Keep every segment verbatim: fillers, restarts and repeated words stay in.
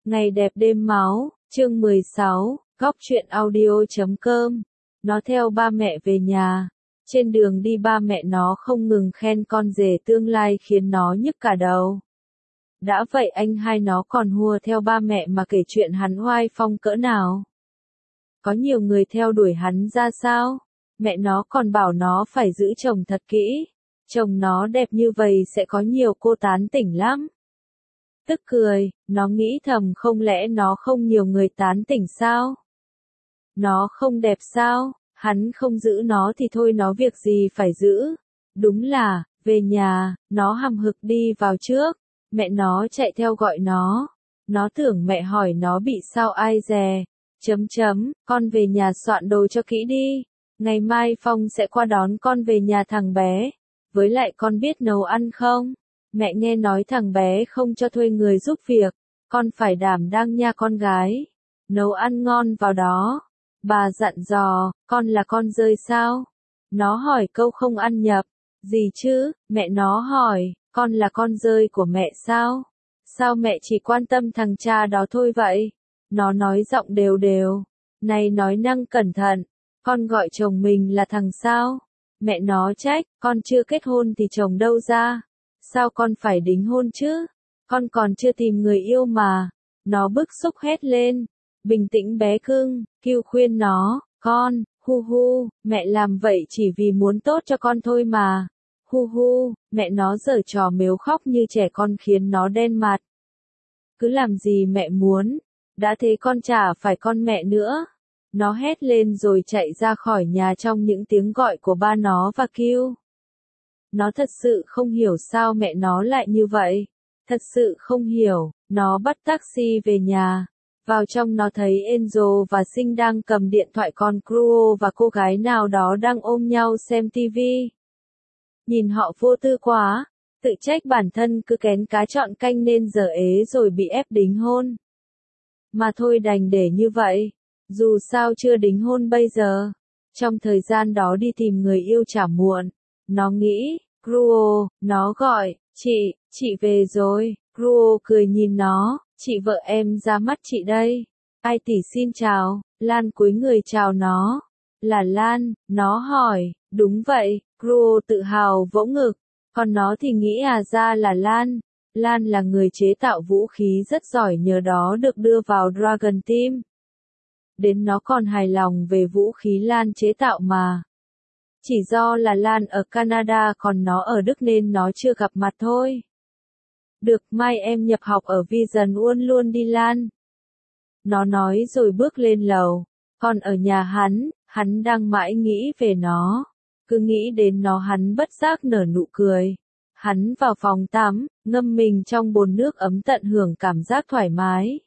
Ngày đẹp đêm máu, chương mười sáu, góc truyện audio chấm com. Nó theo ba mẹ về nhà. Trên đường đi ba mẹ nó không ngừng khen con rể tương lai khiến nó nhức cả đầu. Đã vậy anh hai nó còn hùa theo ba mẹ mà kể chuyện hắn oai phong cỡ nào. Có nhiều người theo đuổi hắn ra sao? Mẹ nó còn bảo nó phải giữ chồng thật kỹ. Chồng nó đẹp như vậy sẽ có nhiều cô tán tỉnh lắm. Tức cười, nó nghĩ thầm không lẽ nó không nhiều người tán tỉnh sao? Nó không đẹp sao? Hắn không giữ nó thì thôi nó việc gì phải giữ. Đúng là, về nhà, nó hầm hực đi vào trước. Mẹ nó chạy theo gọi nó. Nó tưởng mẹ hỏi nó bị sao ai dè. Chấm chấm, con về nhà soạn đồ cho kỹ đi. Ngày mai Phong sẽ qua đón con về nhà thằng bé. Với lại con biết nấu ăn không? Mẹ nghe nói thằng bé không cho thuê người giúp việc. Con phải đảm đang nha con gái. Nấu ăn ngon vào đó. Bà dặn dò, con là con rơi sao? Nó hỏi câu không ăn nhập. Gì chứ? Mẹ nó hỏi, con là con rơi của mẹ sao? Sao mẹ chỉ quan tâm thằng cha đó thôi vậy? Nó nói giọng đều đều. Này nói năng cẩn thận. Con gọi chồng mình là thằng sao? Mẹ nó trách, con chưa kết hôn thì chồng đâu ra? Sao con phải đính hôn chứ? Con còn chưa tìm người yêu mà. Nó bức xúc hét lên. Bình tĩnh bé cưng, kêu khuyên nó, con, hu hu, mẹ làm vậy chỉ vì muốn tốt cho con thôi mà. Hu hu, mẹ nó giở trò mếu khóc như trẻ con khiến nó đen mặt. Cứ làm gì mẹ muốn, đã thế con chả phải con mẹ nữa. Nó hét lên rồi chạy ra khỏi nhà trong những tiếng gọi của ba nó và kêu. Nó thật sự không hiểu sao mẹ nó lại như vậy. Thật sự không hiểu, nó bắt taxi về nhà. Vào trong nó thấy Enzo và Sinh đang cầm điện thoại con Cruo và cô gái nào đó đang ôm nhau xem tivi. Nhìn họ vô tư quá, tự trách bản thân cứ kén cá chọn canh nên giờ ế rồi bị ép đính hôn. Mà thôi đành để như vậy, dù sao chưa đính hôn bây giờ. Trong thời gian đó đi tìm người yêu chả muộn. Nó nghĩ, Cruo, nó gọi, chị, chị về rồi. Cruo cười nhìn nó, chị vợ em ra mắt chị đây. Ai tỷ xin chào, Lan cúi người chào nó. Là Lan, nó hỏi, đúng vậy, Cruo tự hào vỗ ngực. Còn nó thì nghĩ à ra là Lan. Lan là người chế tạo vũ khí rất giỏi nhờ đó được đưa vào Dragon Team. Đến nó còn hài lòng về vũ khí Lan chế tạo mà. Chỉ do là Lan ở Canada còn nó ở Đức nên nó chưa gặp mặt thôi. Được, mai em nhập học ở Vision Uôn luôn đi Lan. Nó nói rồi bước lên lầu. Còn ở nhà hắn, hắn đang mãi nghĩ về nó. Cứ nghĩ đến nó hắn bất giác nở nụ cười. Hắn vào phòng tắm, ngâm mình trong bồn nước ấm tận hưởng cảm giác thoải mái.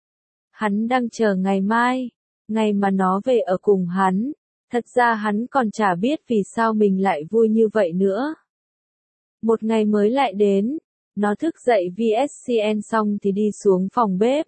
Hắn đang chờ ngày mai, ngày mà nó về ở cùng hắn. Thật ra hắn còn chả biết vì sao mình lại vui như vậy nữa. Một ngày mới lại đến. Nó thức dậy vê ét xê en xong thì đi xuống phòng bếp.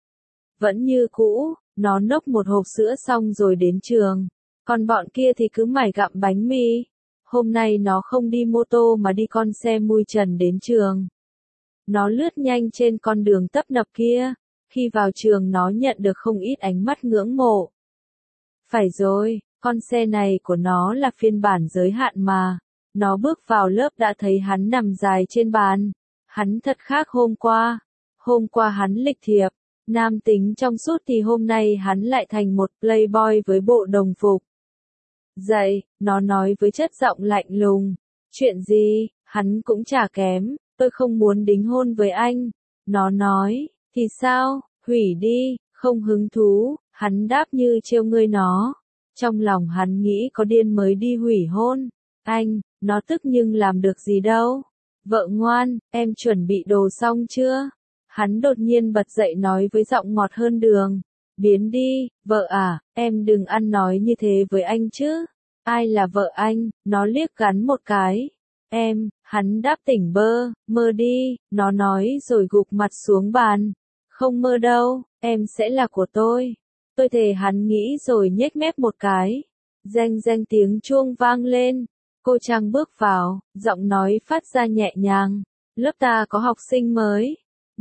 Vẫn như cũ, nó nốc một hộp sữa xong rồi đến trường. Còn bọn kia thì cứ mải gặm bánh mì. Hôm nay nó không đi mô tô mà đi con xe mui trần đến trường. Nó lướt nhanh trên con đường tấp nập kia. Khi vào trường nó nhận được không ít ánh mắt ngưỡng mộ. Phải rồi, con xe này của nó là phiên bản giới hạn mà. Nó bước vào lớp đã thấy hắn nằm dài trên bàn. Hắn thật khác hôm qua. Hôm qua hắn lịch thiệp, nam tính trong suốt thì hôm nay hắn lại thành một playboy với bộ đồng phục. Dậy, nó nói với chất giọng lạnh lùng. Chuyện gì, hắn cũng chả kém, tôi không muốn đính hôn với anh. Nó nói, thì sao, hủy đi, không hứng thú, hắn đáp như trêu ngươi nó. Trong lòng hắn nghĩ có điên mới đi hủy hôn. Anh, nó tức nhưng làm được gì đâu. Vợ ngoan, em chuẩn bị đồ xong chưa? Hắn đột nhiên bật dậy nói với giọng ngọt hơn đường. Biến đi, vợ à, em đừng ăn nói như thế với anh chứ. Ai là vợ anh? Nó liếc gắn một cái. Em, hắn đáp tỉnh bơ, mơ đi, nó nói rồi gục mặt xuống bàn. Không mơ đâu, em sẽ là của tôi. Tôi thề hắn nghĩ rồi nhếch mép một cái. Reng reng tiếng chuông vang lên. Cô Trang bước vào, giọng nói phát ra nhẹ nhàng. Lớp ta có học sinh mới.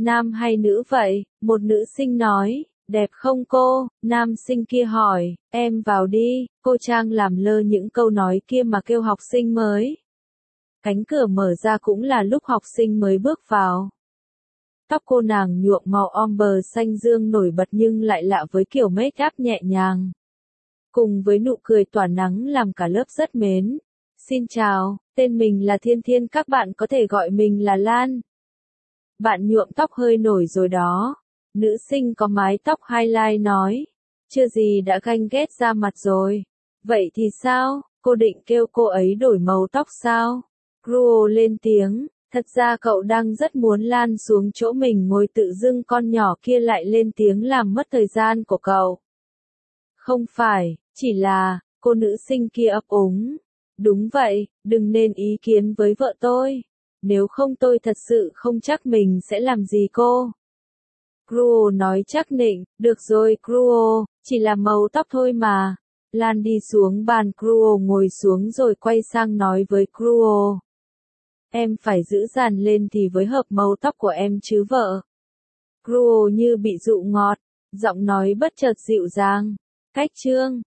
Nam hay nữ vậy? Một nữ sinh nói. Đẹp không cô? Nam sinh kia hỏi. Em vào đi, cô Trang làm lơ những câu nói kia mà kêu học sinh mới. Cánh cửa mở ra cũng là lúc học sinh mới bước vào. Tóc cô nàng nhuộm màu ombre xanh dương nổi bật nhưng lại lạ với kiểu make up nhẹ nhàng. Cùng với nụ cười tỏa nắng làm cả lớp rất mến. Xin chào, tên mình là Thiên Thiên, các bạn có thể gọi mình là Lan. Bạn nhuộm tóc hơi nổi rồi đó. Nữ sinh có mái tóc highlight nói. Chưa gì đã ganh ghét ra mặt rồi. Vậy thì sao, cô định kêu cô ấy đổi màu tóc sao? Cruel lên tiếng. Thật ra cậu đang rất muốn Lan xuống chỗ mình ngồi, tự dưng con nhỏ kia lại lên tiếng làm mất thời gian của cậu. Không phải, chỉ là, cô nữ sinh kia ấp úng. Đúng vậy, đừng nên ý kiến với vợ tôi. Nếu không tôi thật sự không chắc mình sẽ làm gì cô. Cruel nói chắc nịnh, được rồi Cruel, chỉ là màu tóc thôi mà. Lan đi xuống bàn Cruel ngồi xuống rồi quay sang nói với Cruel. Em phải giữ dàn lên thì với hợp màu tóc của em chứ vợ. Cruel như bị dụ ngọt, giọng nói bất chợt dịu dàng. Cách chương